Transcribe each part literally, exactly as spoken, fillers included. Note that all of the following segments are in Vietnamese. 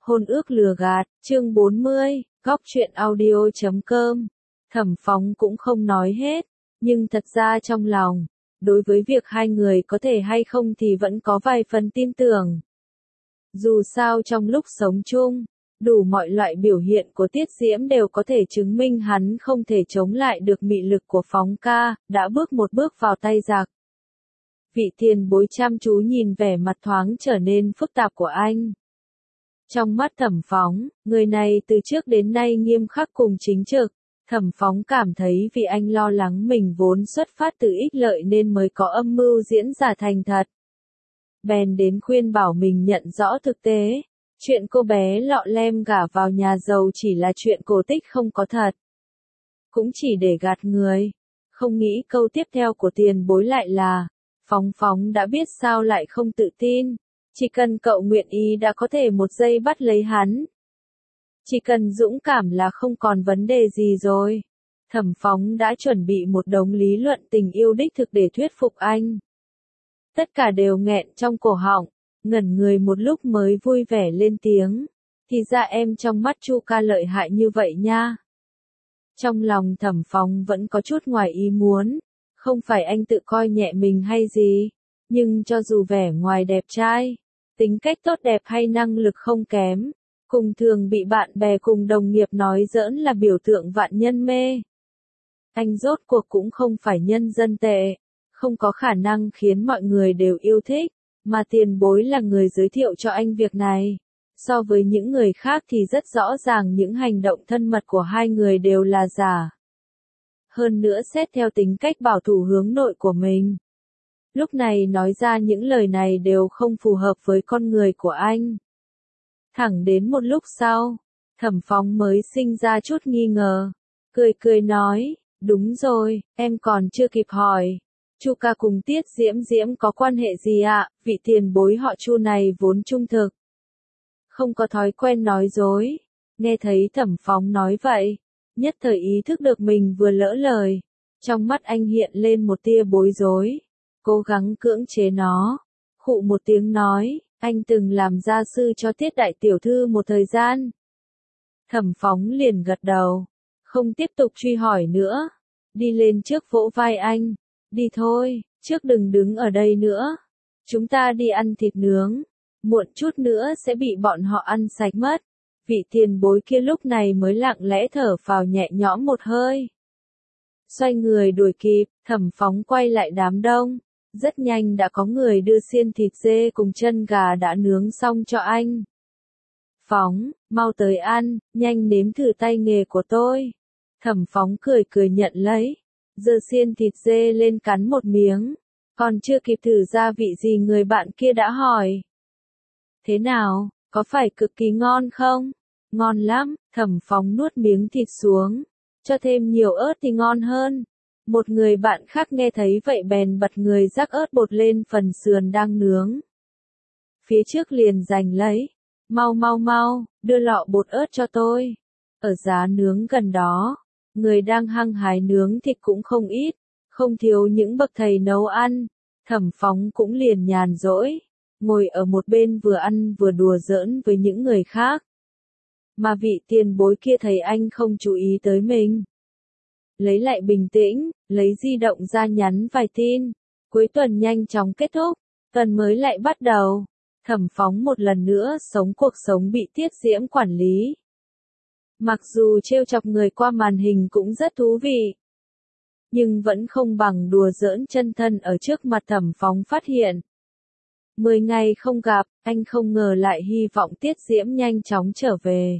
Hôn ước lừa gạt, chương bốn mươi, góc truyện audio chấm com. Thẩm Phóng cũng không nói hết, nhưng thật ra trong lòng, đối với việc hai người có thể hay không thì vẫn có vài phần tin tưởng. Dù sao trong lúc sống chung, đủ mọi loại biểu hiện của Tiết Diễm đều có thể chứng minh hắn không thể chống lại được mị lực của Phóng ca, đã bước một bước vào tay giặc. Vị tiền bối chăm chú nhìn vẻ mặt thoáng trở nên phức tạp của anh. Trong mắt Thẩm Phóng, người này từ trước đến nay nghiêm khắc cùng chính trực. Thẩm Phóng cảm thấy vì anh lo lắng mình vốn xuất phát từ ích lợi nên mới có âm mưu diễn giả thành thật. Bèn đến khuyên bảo mình nhận rõ thực tế, chuyện cô bé lọ lem gả vào nhà giàu chỉ là chuyện cổ tích không có thật. Cũng chỉ để gạt người. Không nghĩ câu tiếp theo của tiền bối lại là, Phóng Phóng đã biết sao lại không tự tin. Chỉ cần cậu nguyện ý đã có thể một giây bắt lấy hắn. Chỉ cần dũng cảm là không còn vấn đề gì rồi. Thẩm Phóng đã chuẩn bị một đống lý luận tình yêu đích thực để thuyết phục anh. Tất cả đều nghẹn trong cổ họng, ngẩn người một lúc mới vui vẻ lên tiếng. Thì ra em trong mắt Chu ca lợi hại như vậy nha. Trong lòng Thẩm Phóng vẫn có chút ngoài ý muốn. Không phải anh tự coi nhẹ mình hay gì. Nhưng cho dù vẻ ngoài đẹp trai, tính cách tốt đẹp hay năng lực không kém, cùng thường bị bạn bè cùng đồng nghiệp nói giỡn là biểu tượng vạn nhân mê. Anh rốt cuộc cũng không phải nhân dân tệ, không có khả năng khiến mọi người đều yêu thích, mà tiền bối là người giới thiệu cho anh việc này. So với những người khác thì rất rõ ràng những hành động thân mật của hai người đều là giả. Hơn nữa xét theo tính cách bảo thủ hướng nội của mình. Lúc này nói ra những lời này đều không phù hợp với con người của anh. Thẳng đến một lúc sau, Thẩm Phóng mới sinh ra chút nghi ngờ. Cười cười nói, đúng rồi, em còn chưa kịp hỏi. Chu ca cùng Tiết Diễm Diễm có quan hệ gì ạ? Vị tiền bối họ Chu này vốn trung thực. Không có thói quen nói dối. Nghe thấy Thẩm Phóng nói vậy, nhất thời ý thức được mình vừa lỡ lời. Trong mắt anh hiện lên một tia bối rối. Cố gắng cưỡng chế nó. Khụ một tiếng nói, anh từng làm gia sư cho Tiết đại tiểu thư một thời gian. Thẩm Phóng liền gật đầu. Không tiếp tục truy hỏi nữa. Đi lên trước vỗ vai anh. Đi thôi, trước đừng đứng ở đây nữa. Chúng ta đi ăn thịt nướng. Muộn chút nữa sẽ bị bọn họ ăn sạch mất. Vị tiền bối kia lúc này mới lặng lẽ thở phào nhẹ nhõm một hơi. Xoay người đuổi kịp, Thẩm Phóng quay lại đám đông. Rất nhanh đã có người đưa xiên thịt dê cùng chân gà đã nướng xong cho anh. Phóng, mau tới ăn, nhanh nếm thử tay nghề của tôi. Thẩm Phóng cười cười nhận lấy. Giơ xiên thịt dê lên cắn một miếng. Còn chưa kịp thử gia vị gì người bạn kia đã hỏi. Thế nào, có phải cực kỳ ngon không? Ngon lắm, Thẩm Phóng nuốt miếng thịt xuống. Cho thêm nhiều ớt thì ngon hơn. Một người bạn khác nghe thấy vậy bèn bật người rắc ớt bột lên phần sườn đang nướng. Phía trước liền giành lấy. Mau mau mau, đưa lọ bột ớt cho tôi. Ở giá nướng gần đó, người đang hăng hái nướng thịt cũng không ít, không thiếu những bậc thầy nấu ăn. Thẩm Phóng cũng liền nhàn rỗi, ngồi ở một bên vừa ăn vừa đùa giỡn với những người khác. Mà vị tiền bối kia thấy anh không chú ý tới mình. Lấy lại bình tĩnh, lấy di động ra nhắn vài tin. Cuối tuần nhanh chóng kết thúc, tuần mới lại bắt đầu. Thẩm Phóng một lần nữa sống cuộc sống bị Tiết Diễm quản lý. Mặc dù trêu chọc người qua màn hình cũng rất thú vị. Nhưng vẫn không bằng đùa giỡn chân thân ở trước mặt Thẩm Phóng phát hiện. Mười ngày không gặp, anh không ngờ lại hy vọng Tiết Diễm nhanh chóng trở về.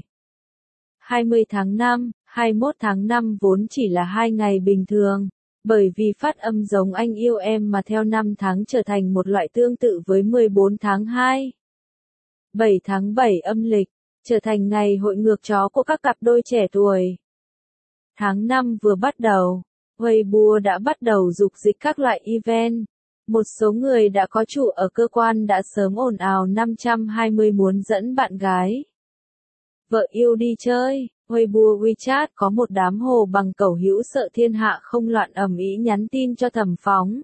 hai mươi tháng năm, hai mươi mốt tháng năm vốn chỉ là hai ngày bình thường, bởi vì phát âm giống anh yêu em mà theo năm tháng trở thành một loại tương tự với mười bốn tháng hai. bảy tháng bảy âm lịch, trở thành ngày hội ngược chó của các cặp đôi trẻ tuổi. Tháng năm vừa bắt đầu, Weibo đã bắt đầu dục dịch các loại event. Một số người đã có chủ ở cơ quan đã sớm ồn ào năm trăm hai mươi muốn dẫn bạn gái, vợ yêu đi chơi. Weibo WeChat có một đám hồ bằng cẩu hữu sợ thiên hạ không loạn ầm ĩ nhắn tin cho Thẩm Phóng.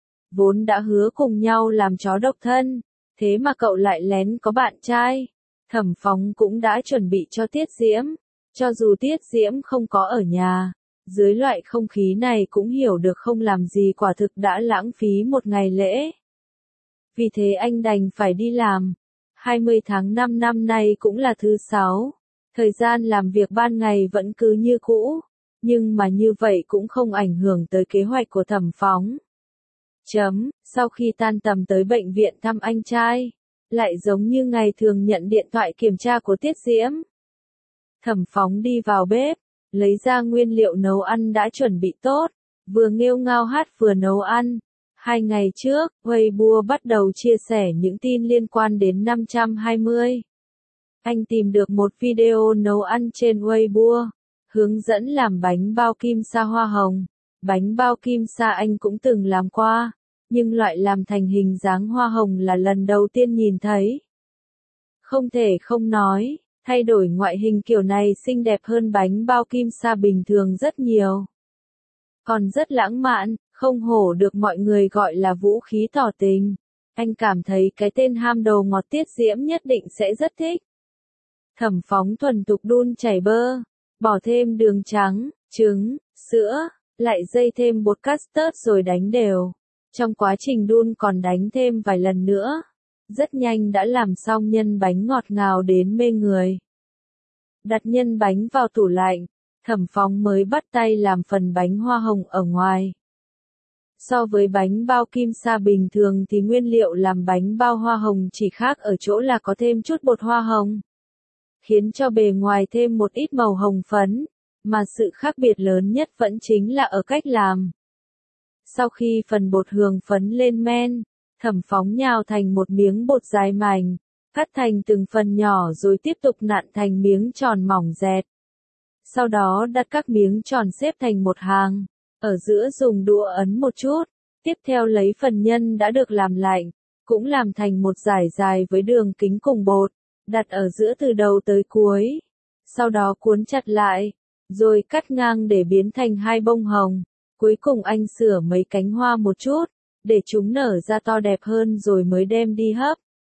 Vốn đã hứa cùng nhau làm chó độc thân, thế mà cậu lại lén có bạn trai. Thẩm Phóng cũng đã chuẩn bị cho Tiết Diễm. Cho dù Tiết Diễm không có ở nhà, dưới loại không khí này cũng hiểu được không làm gì quả thực đã lãng phí một ngày lễ. Vì thế anh đành phải đi làm. hai mươi tháng năm năm nay cũng là thứ sáu. Thời gian làm việc ban ngày vẫn cứ như cũ. Nhưng mà như vậy cũng không ảnh hưởng tới kế hoạch của Thẩm Phóng. Chấm, sau khi tan tầm tới bệnh viện thăm anh trai, lại giống như ngày thường nhận điện thoại kiểm tra của Tiết Diễm. Thẩm Phóng đi vào bếp, lấy ra nguyên liệu nấu ăn đã chuẩn bị tốt, vừa nghêu ngao hát vừa nấu ăn. Hai ngày trước, Weibo bắt đầu chia sẻ những tin liên quan đến năm trăm hai mươi. Anh tìm được một video nấu ăn trên Weibo, hướng dẫn làm bánh bao kim sa hoa hồng. Bánh bao kim sa anh cũng từng làm qua, nhưng loại làm thành hình dáng hoa hồng là lần đầu tiên nhìn thấy. Không thể không nói, thay đổi ngoại hình kiểu này xinh đẹp hơn bánh bao kim sa bình thường rất nhiều. Còn rất lãng mạn, không hổ được mọi người gọi là vũ khí tỏ tình. Anh cảm thấy cái tên ham đồ ngọt Tiết Diễm nhất định sẽ rất thích. Thẩm Phóng thuần thục đun chảy bơ, bỏ thêm đường trắng, trứng, sữa, lại dây thêm bột custard rồi đánh đều. Trong quá trình đun còn đánh thêm vài lần nữa. Rất nhanh đã làm xong nhân bánh ngọt ngào đến mê người. Đặt nhân bánh vào tủ lạnh, Thẩm Phóng mới bắt tay làm phần bánh hoa hồng ở ngoài. So với bánh bao kim sa bình thường thì nguyên liệu làm bánh bao hoa hồng chỉ khác ở chỗ là có thêm chút bột hoa hồng, khiến cho bề ngoài thêm một ít màu hồng phấn, mà sự khác biệt lớn nhất vẫn chính là ở cách làm. Sau khi phần bột hương phấn lên men, Thẩm Phóng nhào thành một miếng bột dài mảnh, cắt thành từng phần nhỏ rồi tiếp tục nặn thành miếng tròn mỏng dẹt. Sau đó đặt các miếng tròn xếp thành một hàng, ở giữa dùng đũa ấn một chút, tiếp theo lấy phần nhân đã được làm lạnh, cũng làm thành một dải dài với đường kính cùng bột, đặt ở giữa từ đầu tới cuối. Sau đó cuốn chặt lại, rồi cắt ngang để biến thành hai bông hồng. Cuối cùng anh sửa mấy cánh hoa một chút, để chúng nở ra to đẹp hơn rồi mới đem đi hấp.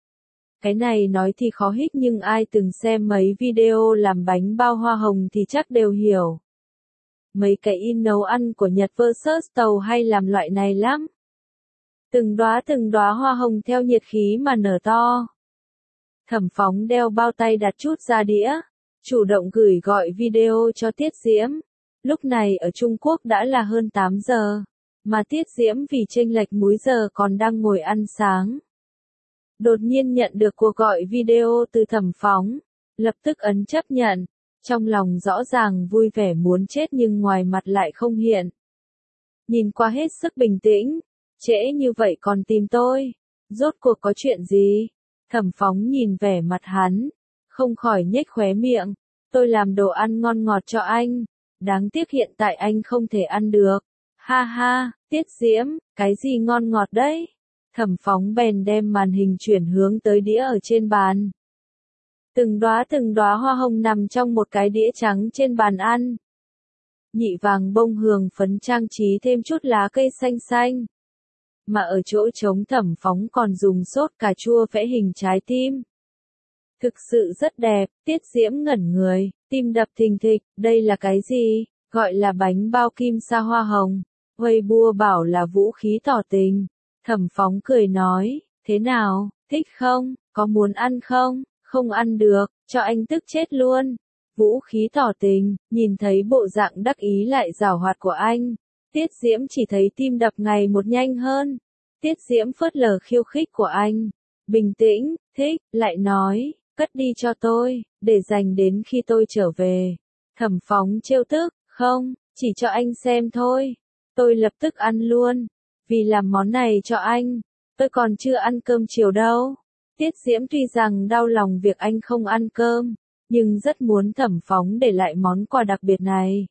Cái này nói thì khó hít nhưng ai từng xem mấy video làm bánh bao hoa hồng thì chắc đều hiểu. Mấy cái in nấu ăn của Nhật versus Tàu hay làm loại này lắm. Từng đóa từng đóa hoa hồng theo nhiệt khí mà nở to. Thẩm Phóng đeo bao tay đặt chút ra đĩa, chủ động gửi gọi video cho Tiết Diễm. Lúc này ở Trung Quốc đã là hơn tám giờ, mà Tiết Diễm vì chênh lệch múi giờ còn đang ngồi ăn sáng. Đột nhiên nhận được cuộc gọi video từ Thẩm Phóng, lập tức ấn chấp nhận, trong lòng rõ ràng vui vẻ muốn chết nhưng ngoài mặt lại không hiện. Nhìn qua hết sức bình tĩnh, trễ như vậy còn tìm tôi, rốt cuộc có chuyện gì? Thẩm Phóng nhìn vẻ mặt hắn, không khỏi nhếch khóe miệng, tôi làm đồ ăn ngon ngọt cho anh. Đáng tiếc hiện tại anh không thể ăn được. Ha ha, Tiết Diễm, cái gì ngon ngọt đấy? Thẩm Phóng bèn đem màn hình chuyển hướng tới đĩa ở trên bàn. Từng đóa từng đóa hoa hồng nằm trong một cái đĩa trắng trên bàn ăn. Nhị vàng bông hương phấn trang trí thêm chút lá cây xanh xanh. Mà ở chỗ trống Thẩm Phóng còn dùng sốt cà chua vẽ hình trái tim. Thực sự rất đẹp, Tiết Diễm ngẩn người, tim đập thình thịch, đây là cái gì? Gọi là bánh bao kim sa hoa hồng. Weibo bảo là vũ khí tỏ tình. Thẩm Phóng cười nói, thế nào, thích không, có muốn ăn không? Không ăn được, cho anh tức chết luôn. Vũ khí tỏ tình, nhìn thấy bộ dạng đắc ý lại giảo hoạt của anh. Tiết Diễm chỉ thấy tim đập ngày một nhanh hơn. Tiết Diễm phớt lờ khiêu khích của anh. Bình tĩnh, thích, lại nói, cất đi cho tôi, để dành đến khi tôi trở về. Thẩm Phóng trêu tức, không, chỉ cho anh xem thôi. Tôi lập tức ăn luôn. Vì làm món này cho anh, tôi còn chưa ăn cơm chiều đâu. Tiết Diễm tuy rằng đau lòng việc anh không ăn cơm, nhưng rất muốn Thẩm Phóng để lại món quà đặc biệt này.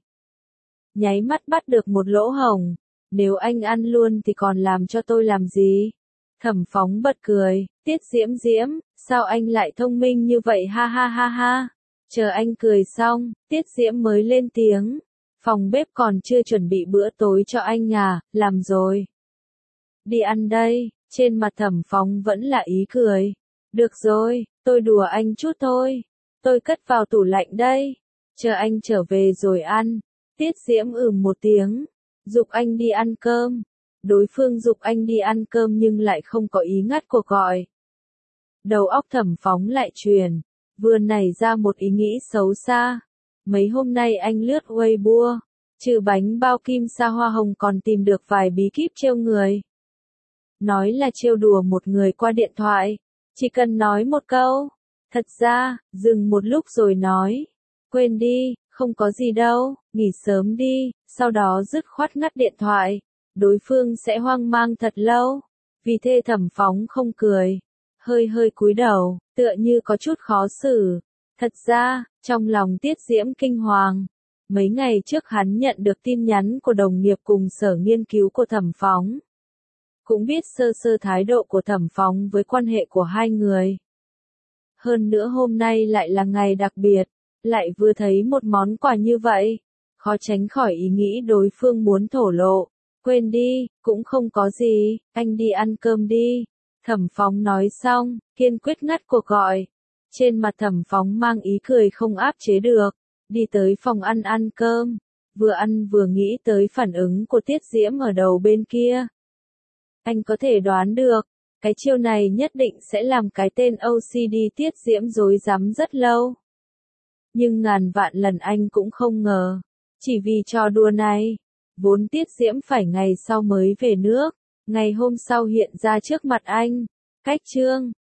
Nháy mắt bắt được một lỗ hổng, nếu anh ăn luôn thì còn làm cho tôi làm gì? Thẩm Phóng bật cười, Tiết Diễm Diễm, sao anh lại thông minh như vậy ha ha ha ha. Chờ anh cười xong, Tiết Diễm mới lên tiếng, phòng bếp còn chưa chuẩn bị bữa tối cho anh à, làm rồi. Đi ăn đây, trên mặt Thẩm Phóng vẫn là ý cười. Được rồi, Tôi đùa anh chút thôi. Tôi cất vào tủ lạnh đây. Chờ anh trở về rồi ăn. Tiết Diễm ừm một tiếng. Giục anh đi ăn cơm. Đối phương giục anh đi ăn cơm nhưng lại không có ý ngắt cuộc gọi. Đầu óc Thẩm Phóng lại truyền. Vừa nảy ra một ý nghĩ xấu xa. Mấy hôm nay anh lướt Weibo. Trừ bánh bao kim sa hoa hồng còn tìm được vài bí kíp trêu người. Nói là trêu đùa một người qua điện thoại. Chỉ cần nói một câu. Thật ra, dừng một lúc rồi nói. Quên đi, không có gì đâu, nghỉ sớm đi, sau đó dứt khoát ngắt điện thoại. Đối phương sẽ hoang mang thật lâu. Vì thế Thẩm Phóng không cười. Hơi hơi cúi đầu, tựa như có chút khó xử. Thật ra, trong lòng Tiết Diễm kinh hoàng. Mấy ngày trước hắn nhận được tin nhắn của đồng nghiệp cùng sở nghiên cứu của Thẩm Phóng. Cũng biết sơ sơ thái độ của Thẩm Phóng với quan hệ của hai người. Hơn nữa hôm nay lại là ngày đặc biệt, lại vừa thấy một món quà như vậy. Khó tránh khỏi ý nghĩ đối phương muốn thổ lộ. Quên đi, cũng không có gì, anh đi ăn cơm đi. Thẩm Phóng nói xong, kiên quyết ngắt cuộc gọi. Trên mặt Thẩm Phóng mang ý cười không áp chế được. Đi tới phòng ăn ăn cơm. Vừa ăn vừa nghĩ tới phản ứng của Tiết Diễm ở đầu bên kia. Anh có thể đoán được, cái chiêu này nhất định sẽ làm cái tên ô xê đê Tiết Diễm rối rắm rất lâu. Nhưng ngàn vạn lần anh cũng không ngờ. Chỉ vì trò đùa này, vốn Tiết Diễm phải ngày sau mới về nước. Ngày hôm sau hiện ra trước mặt anh. Cách chương